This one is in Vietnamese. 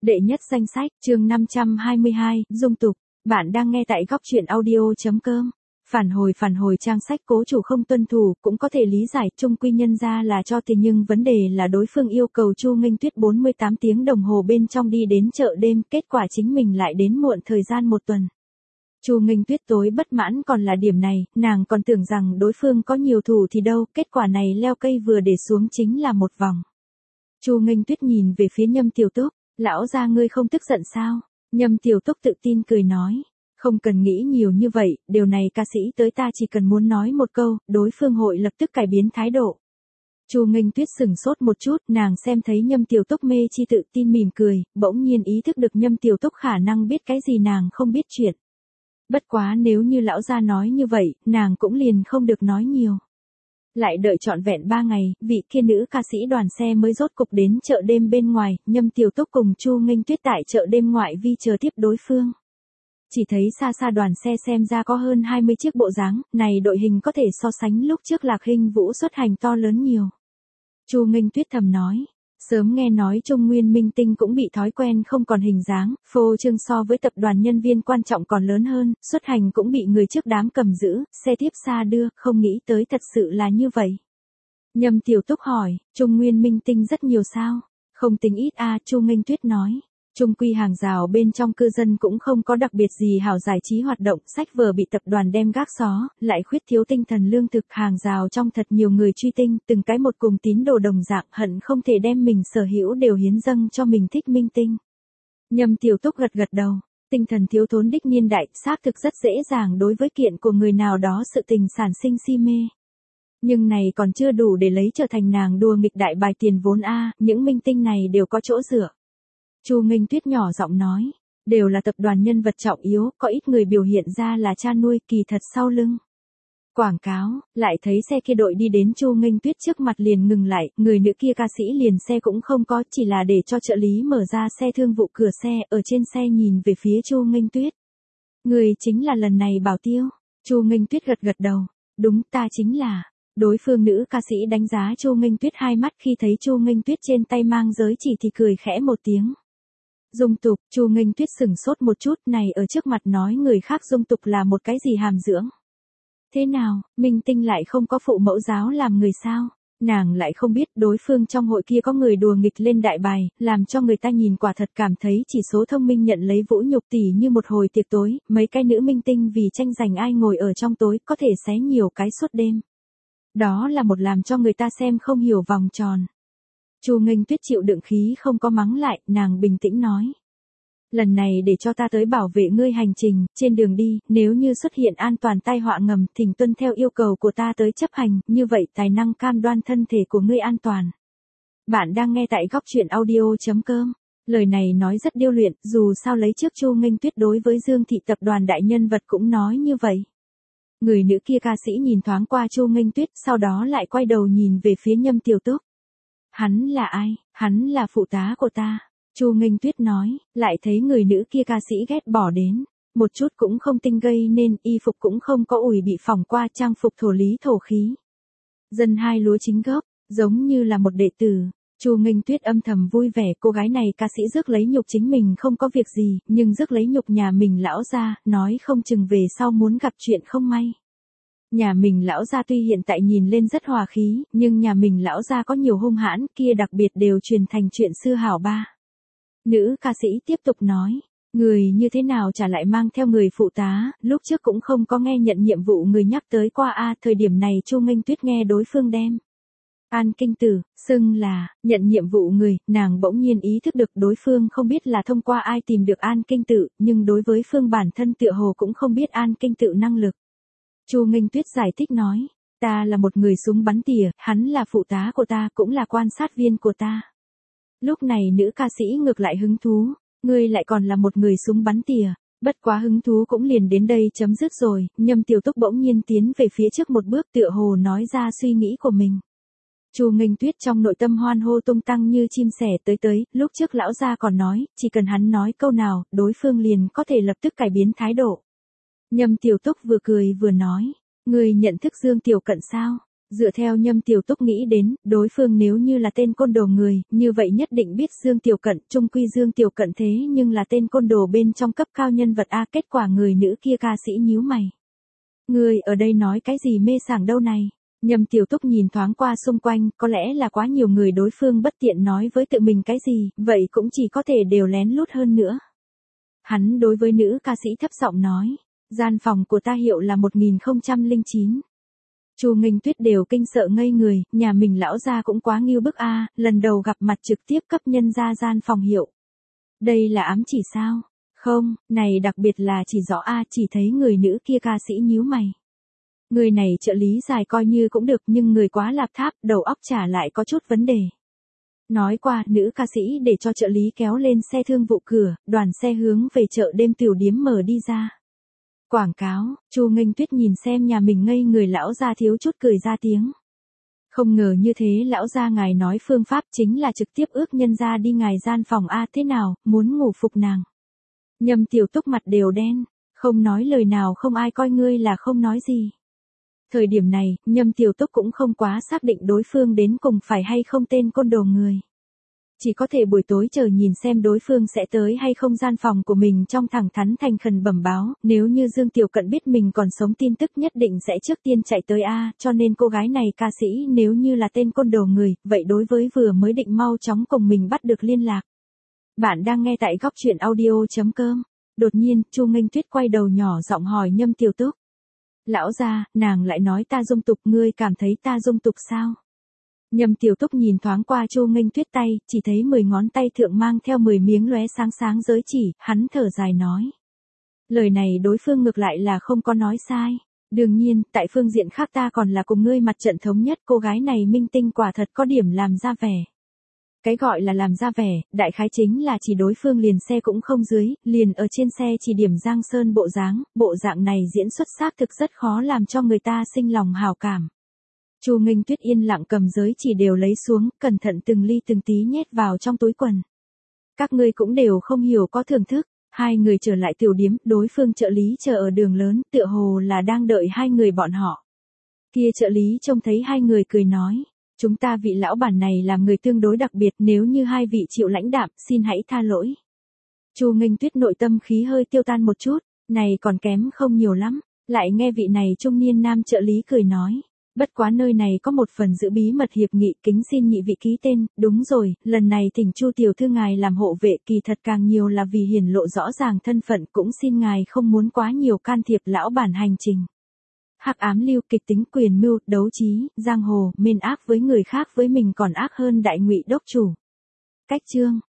Đệ nhất danh sách, chương 522, dung tục. Bạn đang nghe tại góc truyện audio.com. Phản hồi trang sách cố chủ không tuân thủ, cũng có thể lý giải, chung quy nhân ra là cho tiền nhưng vấn đề là đối phương yêu cầu Chu Nghênh Tuyết 48 tiếng đồng hồ bên trong đi đến chợ đêm, kết quả chính mình lại đến muộn thời gian một tuần. Chu Nghênh Tuyết tối bất mãn còn là điểm này, nàng còn tưởng rằng đối phương có nhiều thủ thì đâu, kết quả này leo cây vừa để xuống chính là một vòng. Chu Nghênh Tuyết nhìn về phía Nhâm Tiểu Túc, lão gia ngươi không tức giận sao? Nhâm Tiểu Túc tự tin cười nói, không cần nghĩ nhiều như vậy, điều này ca sĩ tới ta chỉ cần muốn nói một câu, đối phương hội lập tức cải biến thái độ. Chu Nghênh Tuyết sừng sốt một chút, nàng xem thấy Nhâm Tiểu Túc mê chi tự tin mỉm cười, bỗng nhiên ý thức được Nhâm Tiểu Túc khả năng biết cái gì nàng không biết chuyện. Bất quá nếu như lão gia nói như vậy, nàng cũng liền không được nói nhiều. Lại đợi trọn vẹn 3 ngày, vị kia nữ ca sĩ đoàn xe mới rốt cục đến chợ đêm bên ngoài, Nhâm Tiểu Túc cùng Chu Nghênh Tuyết tại chợ đêm ngoại vi chờ tiếp đối phương. Chỉ thấy xa xa đoàn xe xem ra có hơn 20 chiếc bộ dáng, này đội hình có thể so sánh lúc trước Lạc Hinh Vũ xuất hành to lớn nhiều. Chu Nghênh Tuyết thầm nói, sớm nghe nói Trung Nguyên minh tinh cũng bị thói quen không còn hình dáng, phô trương so với tập đoàn nhân viên quan trọng còn lớn hơn, xuất hành cũng bị người trước đám cầm giữ, xe tiếp xa đưa, không nghĩ tới thật sự là như vậy. Nhâm Tiểu Túc hỏi, Trung Nguyên minh tinh rất nhiều sao? Không tính ít Chu Nghênh Tuyết nói. Trung quy hàng rào bên trong cư dân cũng không có đặc biệt gì hảo giải trí hoạt động, sách vở bị tập đoàn đem gác xó, lại khuyết thiếu tinh thần lương thực, hàng rào trong thật nhiều người truy tinh, từng cái một cùng tín đồ đồng dạng, hận không thể đem mình sở hữu đều hiến dâng cho mình thích minh tinh. Nhâm Tiểu Túc gật gật đầu, tinh thần thiếu thốn đích niên đại, xác thực rất dễ dàng đối với kiện của người nào đó sự tình sản sinh si mê. Nhưng này còn chưa đủ để lấy trở thành nàng đùa nghịch đại bài tiền vốn những minh tinh này đều có chỗ dựa. Chu Nghênh Tuyết nhỏ giọng nói, đều là tập đoàn nhân vật trọng yếu, có ít người biểu hiện ra là cha nuôi, kỳ thật sau lưng. Quảng cáo, lại thấy xe kia đội đi đến Chu Nghênh Tuyết trước mặt liền ngừng lại, người nữ kia ca sĩ liền xe cũng không có, chỉ là để cho trợ lý mở ra xe thương vụ cửa xe, ở trên xe nhìn về phía Chu Nghênh Tuyết. Người chính là lần này Bảo Tiêu. Chu Nghênh Tuyết gật gật đầu, đúng ta chính là. Đối phương nữ ca sĩ đánh giá Chu Nghênh Tuyết hai mắt khi thấy Chu Nghênh Tuyết trên tay mang giới chỉ thì cười khẽ một tiếng. Dung tục, Chu Nghênh Tuyết sừng sốt một chút, này ở trước mặt nói người khác dung tục là một cái gì hàm dưỡng. Thế nào, minh tinh lại không có phụ mẫu giáo làm người sao? Nàng lại không biết đối phương trong hội kia có người đùa nghịch lên đại bài, làm cho người ta nhìn quả thật cảm thấy chỉ số thông minh nhận lấy vũ nhục tỉ như một hồi tiệc tối, mấy cái nữ minh tinh vì tranh giành ai ngồi ở trong tối có thể xé nhiều cái suốt đêm. Đó là một làm cho người ta xem không hiểu vòng tròn. Chu Nghênh Tuyết chịu đựng khí không có mắng lại, nàng bình tĩnh nói. Lần này để cho ta tới bảo vệ ngươi hành trình, trên đường đi, nếu như xuất hiện an toàn tai họa ngầm, thỉnh tuân theo yêu cầu của ta tới chấp hành, như vậy tài năng cam đoan thân thể của ngươi an toàn. Bạn đang nghe tại góc truyện audio.com. Lời này nói rất điêu luyện, dù sao lấy trước Chu Nghênh Tuyết đối với Dương Thị tập đoàn đại nhân vật cũng nói như vậy. Người nữ kia ca sĩ nhìn thoáng qua Chu Nghênh Tuyết, sau đó lại quay đầu nhìn về phía Nhâm Tiểu Túc. Hắn là ai? Hắn là phụ tá của ta. Chu Nghênh Tuyết nói, lại thấy người nữ kia ca sĩ ghét bỏ đến. Một chút cũng không tinh gây nên, y phục cũng không có ủi bị phỏng qua, trang phục thổ lý thổ khí. Dân hai lúa chính gốc, giống như là một đệ tử. Chu Nghênh Tuyết âm thầm vui vẻ, cô gái này ca sĩ rước lấy nhục chính mình không có việc gì, nhưng rước lấy nhục nhà mình lão gia, nói không chừng về sau muốn gặp chuyện không may. Nhà mình lão gia tuy hiện tại nhìn lên rất hòa khí, nhưng nhà mình lão gia có nhiều hung hãn, kia đặc biệt đều truyền thành chuyện xưa hảo ba. Nữ ca sĩ tiếp tục nói, người như thế nào trả lại mang theo người phụ tá, lúc trước cũng không có nghe nhận nhiệm vụ người nhắc tới qua thời điểm này Chu Nghênh Tuyết nghe đối phương đem. An Kinh Tử, xưng là, nhận nhiệm vụ người, nàng bỗng nhiên ý thức được đối phương không biết là thông qua ai tìm được An Kinh Tử, nhưng đối với phương bản thân tựa hồ cũng không biết An Kinh Tử năng lực. Chu Nghênh Tuyết giải thích nói, ta là một người súng bắn tỉa, hắn là phụ tá của ta, cũng là quan sát viên của ta. Lúc này nữ ca sĩ ngược lại hứng thú, ngươi lại còn là một người súng bắn tỉa, bất quá hứng thú cũng liền đến đây chấm dứt rồi. Nhâm Tiểu Túc bỗng nhiên tiến về phía trước một bước tựa hồ nói ra suy nghĩ của mình. Chu Nghênh Tuyết trong nội tâm hoan hô tung tăng như chim sẻ tới, lúc trước lão gia còn nói, chỉ cần hắn nói câu nào, đối phương liền có thể lập tức cải biến thái độ. Nhâm Tiểu Túc vừa cười vừa nói, ngươi nhận thức Dương Tiểu Cận sao? Dựa theo Nhâm Tiểu Túc nghĩ đến, đối phương nếu như là tên côn đồ người, như vậy nhất định biết Dương Tiểu Cận, chung quy Dương Tiểu Cận thế nhưng là tên côn đồ bên trong cấp cao nhân vật a. Kết quả người nữ kia ca sĩ nhíu mày. Người ở đây nói cái gì mê sảng đâu này? Nhâm Tiểu Túc nhìn thoáng qua xung quanh, có lẽ là quá nhiều người đối phương bất tiện nói với tự mình cái gì, vậy cũng chỉ có thể đều lén lút hơn nữa. Hắn đối với nữ ca sĩ thấp giọng nói, gian phòng của ta hiệu là 1009. Chu Nghênh Tuyết đều kinh sợ ngây người, nhà mình lão gia cũng quá nghiêu bức a, lần đầu gặp mặt trực tiếp cấp nhân ra gian phòng hiệu. Đây là ám chỉ sao? Không, này đặc biệt là chỉ rõ a, chỉ thấy người nữ kia ca sĩ nhíu mày. Người này trợ lý dài coi như cũng được nhưng người quá lạp tháp, đầu óc trả lại có chút vấn đề. Nói qua, nữ ca sĩ để cho trợ lý kéo lên xe thương vụ cửa, đoàn xe hướng về chợ đêm tiểu điếm mở đi ra. Quảng cáo, Chu Nghênh Tuyết nhìn xem nhà mình ngây người lão gia thiếu chút cười ra tiếng. Không ngờ như thế lão gia ngài nói phương pháp chính là trực tiếp ước nhân ra đi ngài gian phòng a, thế nào, muốn ngủ phục nàng. Nhâm Tiểu Túc mặt đều đen, không nói lời nào, không ai coi ngươi là không nói gì. Thời điểm này, Nhâm Tiểu Túc cũng không quá xác định đối phương đến cùng phải hay không tên côn đồ người. Chỉ có thể buổi tối chờ nhìn xem đối phương sẽ tới hay không gian phòng của mình, trong thẳng thắn thành khẩn bẩm báo, nếu như Dương Tiểu Cận biết mình còn sống tin tức nhất định sẽ trước tiên chạy tới a, cho nên cô gái này ca sĩ nếu như là tên côn đồ người, vậy đối với vừa mới định mau chóng cùng mình bắt được liên lạc. Bạn đang nghe tại góc truyện audio.com. Đột nhiên, Chu Nghênh Tuyết quay đầu nhỏ giọng hỏi Nhâm Tiểu Túc. Lão gia, nàng lại nói ta dung tục, ngươi cảm thấy ta dung tục sao? Nhâm Tiểu Túc nhìn thoáng qua Chu Nghênh Tuyết tay, chỉ thấy 10 ngón tay thượng mang theo 10 miếng lóe sáng sáng giới chỉ, hắn thở dài nói. Lời này đối phương ngược lại là không có nói sai. Đương nhiên, tại phương diện khác ta còn là cùng ngươi mặt trận thống nhất, cô gái này minh tinh quả thật có điểm làm ra vẻ. Cái gọi là làm ra vẻ, đại khái chính là chỉ đối phương liền xe cũng không dưới, liền ở trên xe chỉ điểm Giang Sơn bộ dạng này diễn xuất xác thực rất khó làm cho người ta sinh lòng hảo cảm. Chu Nghênh Tuyết yên lặng cầm giới chỉ đều lấy xuống, cẩn thận từng ly từng tí nhét vào trong túi quần. Các ngươi cũng đều không hiểu có thưởng thức. Hai người trở lại tiểu điếm, đối phương trợ lý chờ ở đường lớn, tựa hồ là đang đợi hai người bọn họ. Kia trợ lý trông thấy hai người cười nói, chúng ta vị lão bản này làm người tương đối đặc biệt, nếu như hai vị chịu lãnh đạm, xin hãy tha lỗi. Chu Nghênh Tuyết nội tâm khí hơi tiêu tan một chút, này còn kém không nhiều lắm, lại nghe vị này trung niên nam trợ lý cười nói. Bất quá nơi này có một phần giữ bí mật hiệp nghị, kính xin nhị vị ký tên. Đúng rồi, lần này thỉnh Chu tiểu thư ngài làm hộ vệ, kỳ thật càng nhiều là vì hiển lộ rõ ràng thân phận, cũng xin ngài không muốn quá nhiều can thiệp lão bản hành trình. Hắc ám lưu, kịch tính, quyền mưu, đấu trí, giang hồ, mên ác với người khác với mình còn ác hơn đại ngụy đốc chủ. Cách chương